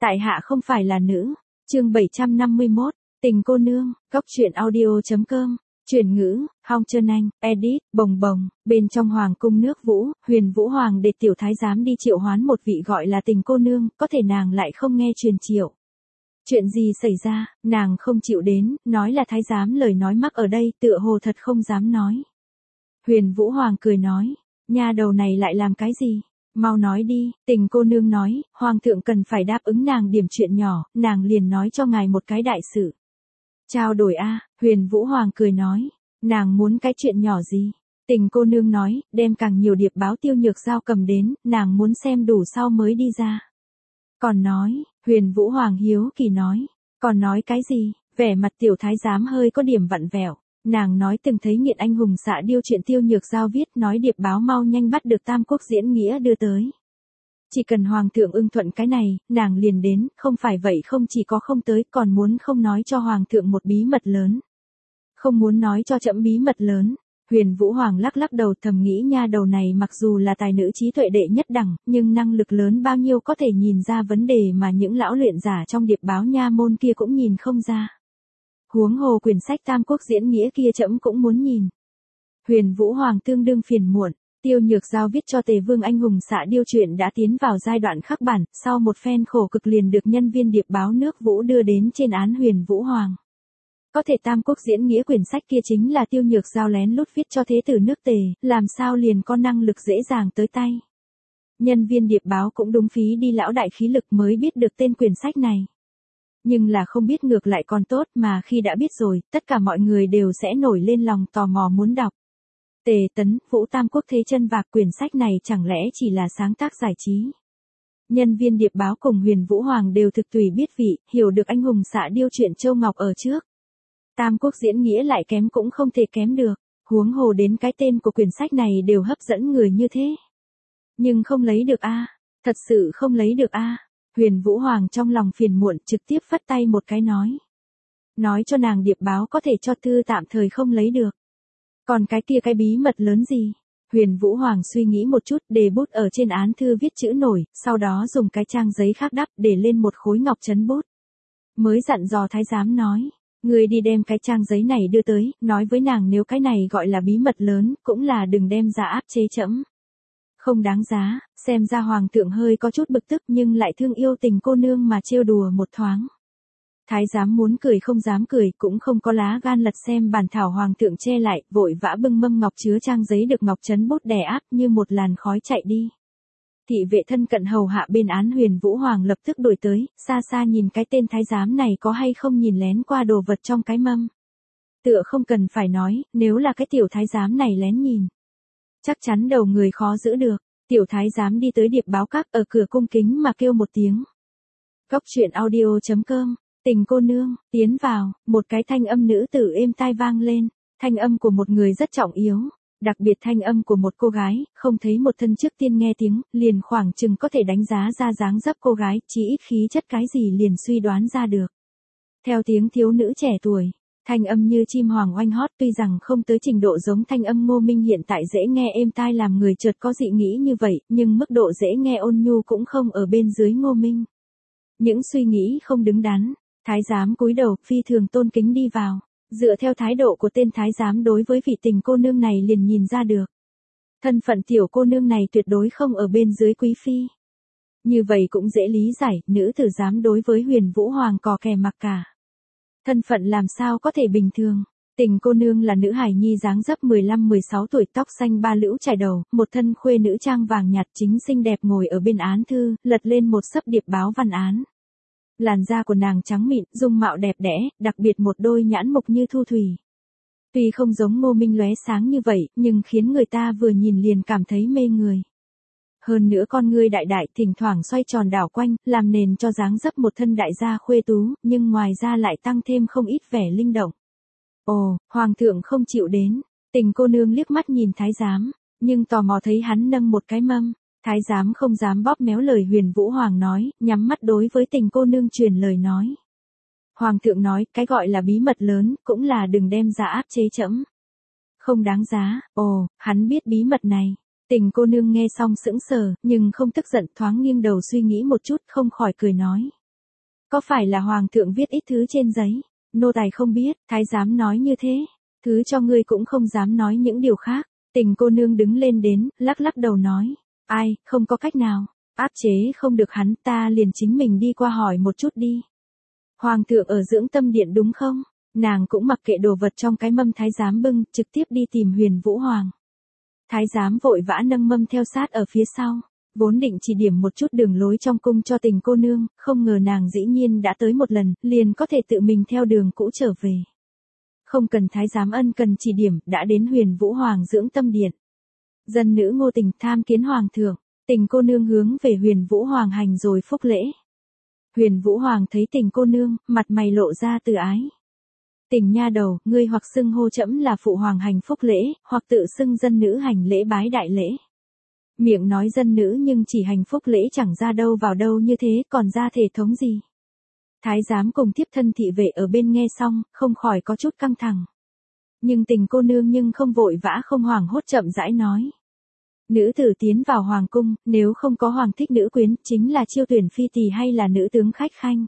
Tại hạ không phải là nữ. Chương 751, Tình cô nương, Góc truyện audio.com. Chuyển ngữ, Hong Trân Anh, edit, bồng bồng, bên trong hoàng cung nước Vũ, Huyền Vũ Hoàng để tiểu thái giám đi triệu hoán một vị gọi là Tình cô nương, có thể nàng lại không nghe truyền triệu. Chuyện gì xảy ra, nàng không chịu đến, nói là thái giám lời nói mắc ở đây, tựa hồ thật không dám nói. Huyền Vũ Hoàng cười nói, nha đầu này lại làm cái gì? Mau nói đi. Tình cô nương nói, hoàng thượng cần phải đáp ứng nàng điểm chuyện nhỏ, nàng liền nói cho ngài một cái đại sự. Trao đổi a. Huyền Vũ Hoàng cười nói, nàng muốn cái chuyện nhỏ gì? Tình cô nương nói, đem càng nhiều điệp báo Tiêu Nhược Giao cầm đến, nàng muốn xem đủ sau mới đi ra. Còn nói, Huyền Vũ Hoàng hiếu kỳ nói, còn nói cái gì? Vẻ mặt tiểu thái giám hơi có điểm vặn vẹo. Nàng nói từng thấy Nghiện Anh Hùng Xạ Điêu chuyện Tiêu Nhược Giao viết, nói điệp báo mau nhanh bắt được Tam Quốc Diễn Nghĩa đưa tới. Chỉ cần hoàng thượng ưng thuận cái này, nàng liền đến, không phải vậy không chỉ có không tới, còn muốn không nói cho hoàng thượng một bí mật lớn. Không muốn nói cho trẫm bí mật lớn. Huyền Vũ Hoàng lắc lắc đầu thầm nghĩ nha đầu này mặc dù là tài nữ trí tuệ đệ nhất đẳng, nhưng năng lực lớn bao nhiêu có thể nhìn ra vấn đề mà những lão luyện giả trong điệp báo nha môn kia cũng nhìn không ra. Huống hồ quyển sách Tam Quốc Diễn Nghĩa kia trẫm cũng muốn nhìn. Huyền Vũ Hoàng tương đương phiền muộn, Tiêu Nhược Giao viết cho Tề Vương Anh Hùng Xạ Điêu chuyện đã tiến vào giai đoạn khắc bản, sau một phen khổ cực liền được nhân viên điệp báo nước Vũ đưa đến trên án Huyền Vũ Hoàng. Có thể Tam Quốc Diễn Nghĩa quyển sách kia chính là Tiêu Nhược Giao lén lút viết cho thế tử nước Tề, làm sao liền có năng lực dễ dàng tới tay. Nhân viên điệp báo cũng đúng phí đi lão đại khí lực mới biết được tên quyển sách này. Nhưng là không biết ngược lại còn tốt mà khi đã biết rồi, tất cả mọi người đều sẽ nổi lên lòng tò mò muốn đọc. Tề Tấn, Vũ Tam Quốc Thế Chân Vạc quyển sách này chẳng lẽ chỉ là sáng tác giải trí. Nhân viên điệp báo cùng Huyền Vũ Hoàng đều thực tùy biết vị, hiểu được Anh Hùng Xạ Điêu chuyện Châu Ngọc ở trước. Tam Quốc Diễn Nghĩa lại kém cũng không thể kém được, huống hồ đến cái tên của quyển sách này đều hấp dẫn người như thế. Nhưng không lấy được a, thật sự không lấy được a. Huyền Vũ Hoàng trong lòng phiền muộn trực tiếp phất tay một cái nói. Nói cho nàng điệp báo có thể cho thư tạm thời không lấy được. Còn cái kia cái bí mật lớn gì? Huyền Vũ Hoàng suy nghĩ một chút để bút ở trên án thư viết chữ nổi, sau đó dùng cái trang giấy khác đắp để lên một khối ngọc trấn bút. Mới dặn dò thái giám nói, người đi đem cái trang giấy này đưa tới, nói với nàng nếu cái này gọi là bí mật lớn, cũng là đừng đem ra áp chế trẫm. Không đáng giá, xem ra hoàng thượng hơi có chút bực tức nhưng lại thương yêu Tình cô nương mà trêu đùa một thoáng. Thái giám muốn cười không dám cười, cũng không có lá gan lật xem bản thảo hoàng thượng che lại, vội vã bưng mâm ngọc chứa trang giấy được ngọc trấn bút đè áp như một làn khói chạy đi. Thị vệ thân cận hầu hạ bên án Huyền Vũ Hoàng lập tức đuổi tới, xa xa nhìn cái tên thái giám này có hay không nhìn lén qua đồ vật trong cái mâm. Tựa không cần phải nói, nếu là cái tiểu thái giám này lén nhìn, chắc chắn đầu người khó giữ được. Tiểu thái giám đi tới điệp báo các ở cửa cung kính mà kêu một tiếng. Góc truyện audio.com. Tình cô nương, tiến vào, một cái thanh âm nữ tử êm tai vang lên, thanh âm của một người rất trọng yếu, đặc biệt thanh âm của một cô gái, không thấy một thân trước tiên nghe tiếng, liền khoảng chừng có thể đánh giá ra dáng dấp cô gái, chỉ ít khí chất cái gì liền suy đoán ra được. Theo tiếng thiếu nữ trẻ tuổi, thanh âm như chim hoàng oanh hót tuy rằng không tới trình độ giống thanh âm Ngô Minh hiện tại dễ nghe êm tai làm người chợt có dị nghĩ như vậy, nhưng mức độ dễ nghe ôn nhu cũng không ở bên dưới Ngô Minh. Những suy nghĩ không đứng đắn. Thái giám cúi đầu, phi thường tôn kính đi vào, dựa theo thái độ của tên thái giám đối với vị Tình cô nương này liền nhìn ra được. Thân phận tiểu cô nương này tuyệt đối không ở bên dưới quý phi. Như vậy cũng dễ lý giải, nữ tử giám đối với Huyền Vũ Hoàng cò kè mặc cả. Thân phận làm sao có thể bình thường. Tình cô nương là nữ hài nhi dáng dấp 15-16 tuổi, tóc xanh ba lũ trải đầu, một thân khuê nữ trang vàng nhạt chính xinh đẹp ngồi ở bên án thư, lật lên một xấp điệp báo văn án. Làn da của nàng trắng mịn, dung mạo đẹp đẽ, đặc biệt một đôi nhãn mục như thu thủy. Tuy không giống Ngô Minh lóe sáng như vậy, nhưng khiến người ta vừa nhìn liền cảm thấy mê người. Hơn nữa con ngươi đại đại thỉnh thoảng xoay tròn đảo quanh, làm nền cho dáng dấp một thân đại gia khuê tú, nhưng ngoài ra lại tăng thêm không ít vẻ linh động. Ồ, hoàng thượng không chịu đến. Tình cô nương liếc mắt nhìn thái giám, nhưng tò mò thấy hắn nâng một cái mâm. Thái giám không dám bóp méo lời Huyền Vũ Hoàng nói, nhắm mắt đối với Tình cô nương truyền lời nói. Hoàng thượng nói, cái gọi là bí mật lớn, cũng là đừng đem ra áp chế trẫm. Không đáng giá. Ồ, hắn biết bí mật này. Tình cô nương nghe xong sững sờ, nhưng không tức giận, thoáng nghiêng đầu suy nghĩ một chút, không khỏi cười nói. Có phải là hoàng thượng viết ít thứ trên giấy? Nô tài không biết, thái giám nói như thế. Thứ cho ngươi cũng không dám nói những điều khác. Tình cô nương đứng lên đến, lắc lắc đầu nói. Ai, không có cách nào. Áp chế không được hắn, ta liền chính mình đi qua hỏi một chút đi. Hoàng thượng ở dưỡng tâm điện đúng không? Nàng cũng mặc kệ đồ vật trong cái mâm thái giám bưng, trực tiếp đi tìm Huyền Vũ Hoàng. Thái giám vội vã nâng mâm theo sát ở phía sau. Vốn định chỉ điểm một chút đường lối trong cung cho tình cô nương, không ngờ nàng dĩ nhiên đã tới một lần, liền có thể tự mình theo đường cũ trở về. Không cần thái giám ân cần chỉ điểm, đã đến Huyền Vũ Hoàng dưỡng tâm điện. Dân nữ Ngô Tình tham kiến hoàng thượng, tình cô nương hướng về Huyền Vũ Hoàng hành rồi phúc lễ. Huyền Vũ Hoàng thấy tình cô nương, mặt mày lộ ra từ ái. Tình nha đầu, ngươi hoặc xưng hô trẫm là phụ hoàng hành phúc lễ, hoặc tự xưng dân nữ hành lễ bái đại lễ. Miệng nói dân nữ nhưng chỉ hành phúc lễ chẳng ra đâu vào đâu như thế, còn ra thể thống gì. Thái giám cùng tiếp thân thị vệ ở bên nghe xong, không khỏi có chút căng thẳng. Nhưng tình cô nương nhưng không vội vã không hoảng hốt chậm rãi nói. Nữ tử tiến vào hoàng cung, nếu không có hoàng thích nữ quyến, chính là chiêu tuyển phi tỳ hay là nữ tướng khách khanh.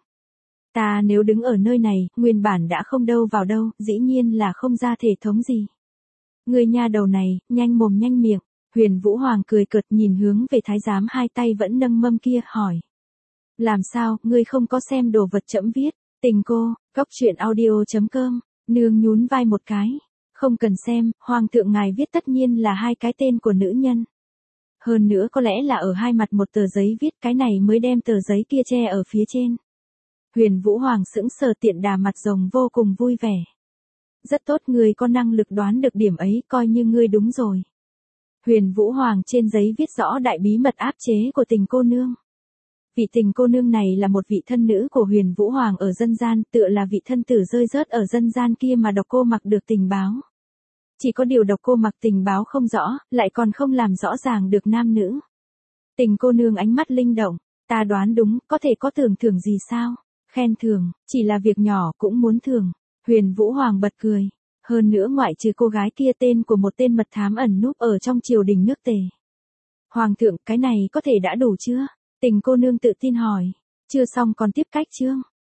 Ta nếu đứng ở nơi này, nguyên bản đã không đâu vào đâu, dĩ nhiên là không ra thể thống gì. Người nha đầu này, nhanh mồm nhanh miệng. Huyền Vũ Hoàng cười cợt nhìn hướng về thái giám hai tay vẫn nâng mâm kia, hỏi. Làm sao, ngươi không có xem đồ vật trẫm viết? Tình cô, goctruyện.audio.com, nương nhún vai một cái. Không cần xem, hoàng thượng ngài viết tất nhiên là hai cái tên của nữ nhân. Hơn nữa có lẽ là ở hai mặt một tờ giấy viết, cái này mới đem tờ giấy kia che ở phía trên. Huyền Vũ Hoàng sững sờ, tiện đà mặt rồng vô cùng vui vẻ. Rất tốt, ngươi có năng lực đoán được điểm ấy, coi như ngươi đúng rồi. Huyền Vũ Hoàng trên giấy viết rõ đại bí mật áp chế của tình cô nương. Vị tình cô nương này là một vị thân nữ của Huyền Vũ Hoàng ở dân gian, tựa là vị thân tử rơi rớt ở dân gian kia mà Độc Cô Mặc được tình báo. Chỉ có điều Độc Cô Mặc tình báo không rõ, lại còn không làm rõ ràng được nam nữ. Tình cô nương ánh mắt linh động, ta đoán đúng, có thể có tưởng thưởng gì sao? Khen thưởng, chỉ là việc nhỏ cũng muốn thưởng. Huyền Vũ Hoàng bật cười. Hơn nữa ngoại trừ cô gái kia, tên của một tên mật thám ẩn núp ở trong triều đình nước Tề. Hoàng thượng, cái này có thể đã đủ chưa? Tình cô nương tự tin hỏi. Chưa xong còn tiếp cách chương.